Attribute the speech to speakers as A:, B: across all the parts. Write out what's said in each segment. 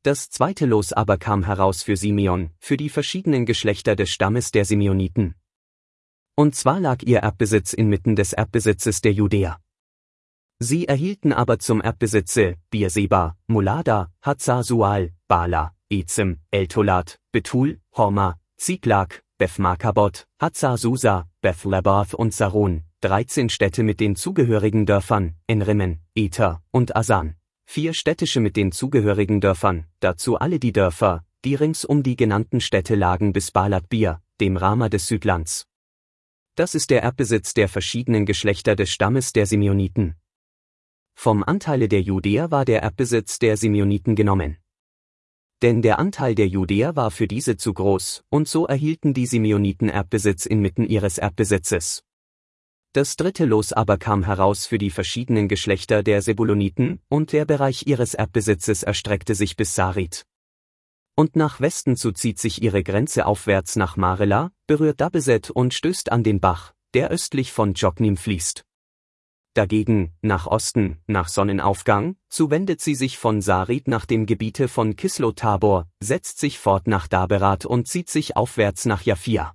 A: Das zweite Los aber kam heraus für Simeon, für die verschiedenen Geschlechter des Stammes der Simeoniten. Und zwar lag ihr Erbbesitz inmitten des Erbbesitzes der Judäer. Sie erhielten aber zum Erbbesitze Beerseba, Molada, Hazar-Sual, Bala, Ezem, Eltolat, Betul, Horma, Ziklag, Beth-Markabot, Hazar-Susa, Beth-Lebaoth und Saron, 13 Städte mit den zugehörigen Dörfern, Enrimen, Ether und Asan. 4 städtische mit den zugehörigen Dörfern, dazu alle die Dörfer, die rings um die genannten Städte lagen bis Balat-Bir, dem Rama des Südlands. Das ist der Erbbesitz der verschiedenen Geschlechter des Stammes der Simeoniten. Vom Anteile der Judäer war der Erbbesitz der Simeoniten genommen. Denn der Anteil der Judäer war für diese zu groß, und so erhielten die Simeoniten Erbbesitz inmitten ihres Erbbesitzes. Das dritte Los aber kam heraus für die verschiedenen Geschlechter der Sebuloniten, und der Bereich ihres Erbbesitzes erstreckte sich bis Sarit. Und nach Westen zu zieht sich ihre Grenze aufwärts nach Marela, berührt Dabeset und stößt an den Bach, der östlich von Joknim fließt. Dagegen, nach Osten, nach Sonnenaufgang, zu wendet sie sich von Sarit nach dem Gebiete von Kislot-Tabor, setzt sich fort nach Daberat und zieht sich aufwärts nach Japhia.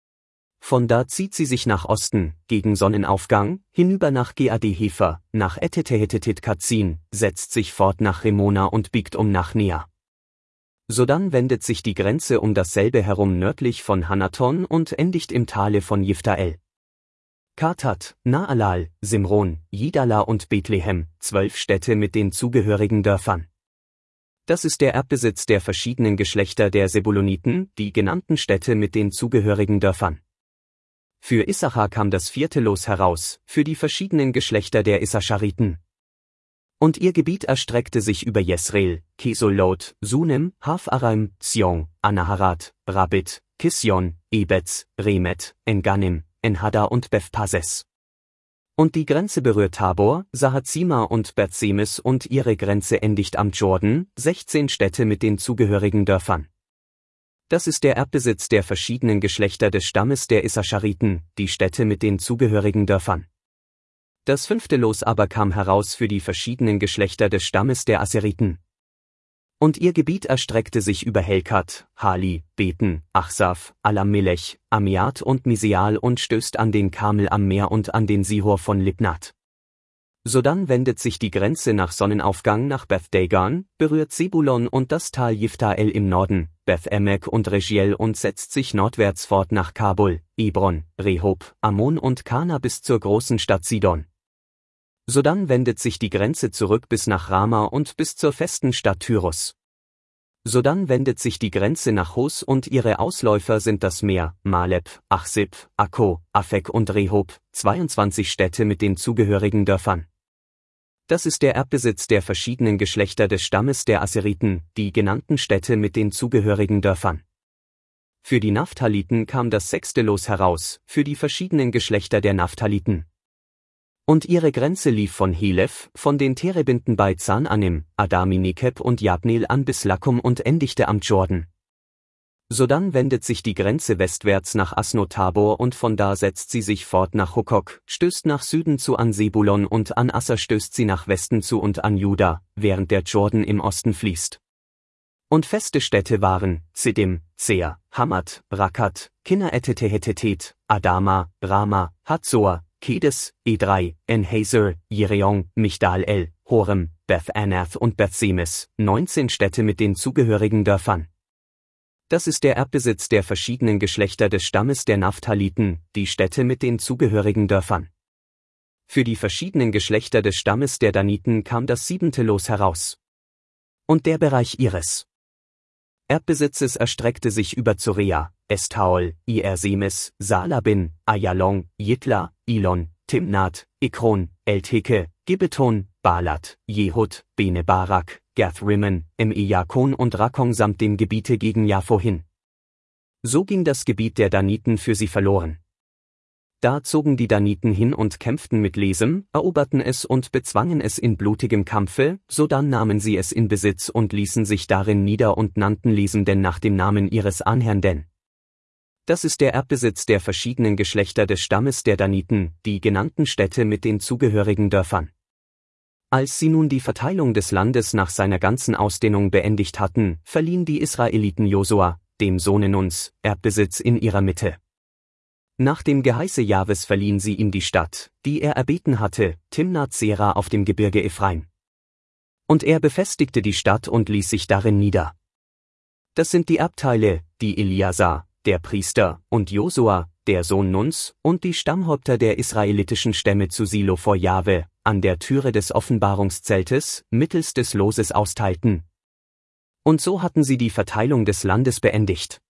A: Von da zieht sie sich nach Osten, gegen Sonnenaufgang, hinüber nach Geade-Hefer, nach Etetehetetit-Kazin, setzt sich fort nach Remona und biegt um nach Nea. Sodann wendet sich die Grenze um dasselbe herum nördlich von Hanaton und endigt im Tale von Jiftael. Kartat, Naalal, Simron, Jidala und Bethlehem, 12 Städte mit den zugehörigen Dörfern. Das ist der Erbbesitz der verschiedenen Geschlechter der Sebuloniten, die genannten Städte mit den zugehörigen Dörfern. Für Issachar kam das vierte Los heraus, für die verschiedenen Geschlechter der Issachariten. Und ihr Gebiet erstreckte sich über Jesreel, Kesolot, Sunem, Haf-Araim, Sion, Anaharat, Rabit, Kisjon, Ebetz, Remet, Enganim, Enhada und Beth-Pases. Und die Grenze berührt Tabor, Sahazima und Beth-Semes und ihre Grenze endigt am Jordan, 16 Städte mit den zugehörigen Dörfern. Das ist der Erbbesitz der verschiedenen Geschlechter des Stammes der Issachariten, die Städte mit den zugehörigen Dörfern. Das fünfte Los aber kam heraus für die verschiedenen Geschlechter des Stammes der Aseriten. Und ihr Gebiet erstreckte sich über Helkat, Hali, Beten, Achsaf, Alam-Melech, Amiat und Miseal und stößt an den Karmel am Meer und an den Sihor von Libnat. Sodann wendet sich die Grenze nach Sonnenaufgang nach Beth-Dagon, berührt Sebulon und das Tal Jiftael im Norden, Beth-Emek und Regiel und setzt sich nordwärts fort nach Kabul, Ebron, Rehob, Ammon und Kana bis zur großen Stadt Sidon. Sodann wendet sich die Grenze zurück bis nach Rama und bis zur festen Stadt Tyrus. Sodann wendet sich die Grenze nach Hos und ihre Ausläufer sind das Meer, Maleb, Achsib, Akko, Afek und Rehob, 22 Städte mit den zugehörigen Dörfern. Das ist der Erbbesitz der verschiedenen Geschlechter des Stammes der Aseriten, die genannten Städte mit den zugehörigen Dörfern. Für die Naphthaliten kam das sechste Los heraus, für die verschiedenen Geschlechter der Naphthaliten. Und ihre Grenze lief von Helef, von den Terebinden bei Zan-Anim, Adami-Nekeb und Jabneel an bis Lakum und endigte am Jordan. Sodann wendet sich die Grenze westwärts nach Asno-Tabor und von da setzt sie sich fort nach Hukok, stößt nach Süden zu an Sebulon und an Asser stößt sie nach Westen zu und an Juda, während der Jordan im Osten fließt. Und feste Städte waren Ziddim, Zea, Hamad, Rakat, Kinna-Etetehetetet, Adama, Rama, Hatzor, Kedes, Edrei, En-Hazer, Jereon, Migdal-El, Horem, Beth-Anath und Beth-Semes, 19 Städte mit den zugehörigen Dörfern. Das ist der Erbbesitz der verschiedenen Geschlechter des Stammes der Naphthaliten, die Städte mit den zugehörigen Dörfern. Für die verschiedenen Geschlechter des Stammes der Daniten kam das siebente Los heraus. Und der Bereich ihres Erbbesitzes erstreckte sich über Zorea, Estaol, Ir-Semes, Saalabin, Ayalon, Jitla, Ilon, Timnat, Ekron, El-Teke, Gibbeton, Balat, Jehud, Bene-Barak, Gath-Rimmon, Em-Ejakon und Rakon samt dem Gebiete gegen Jaffo hin. So ging das Gebiet der Daniten für sie verloren. Da zogen die Daniten hin und kämpften mit Lesem, eroberten es und bezwangen es in blutigem Kampfe, sodann nahmen sie es in Besitz und ließen sich darin nieder und nannten Lesem denn nach dem Namen ihres Ahnherrn denn. Das ist der Erbbesitz der verschiedenen Geschlechter des Stammes der Daniten, die genannten Städte mit den zugehörigen Dörfern. Als sie nun die Verteilung des Landes nach seiner ganzen Ausdehnung beendigt hatten, verliehen die Israeliten Josua, dem Sohne Nuns, Erbbesitz in ihrer Mitte. Nach dem Geheiße Jahwes verliehen sie ihm die Stadt, die er erbeten hatte, Timnath-Sera auf dem Gebirge Ephraim. Und er befestigte die Stadt und ließ sich darin nieder. Das sind die Erbteile, die Eliasar, der Priester, und Josua, der Sohn Nuns, und die Stammhäupter der israelitischen Stämme zu Silo vor Jahwe, an der Türe des Offenbarungszeltes, mittels des Loses austeilten. Und so hatten sie die Verteilung des Landes beendigt.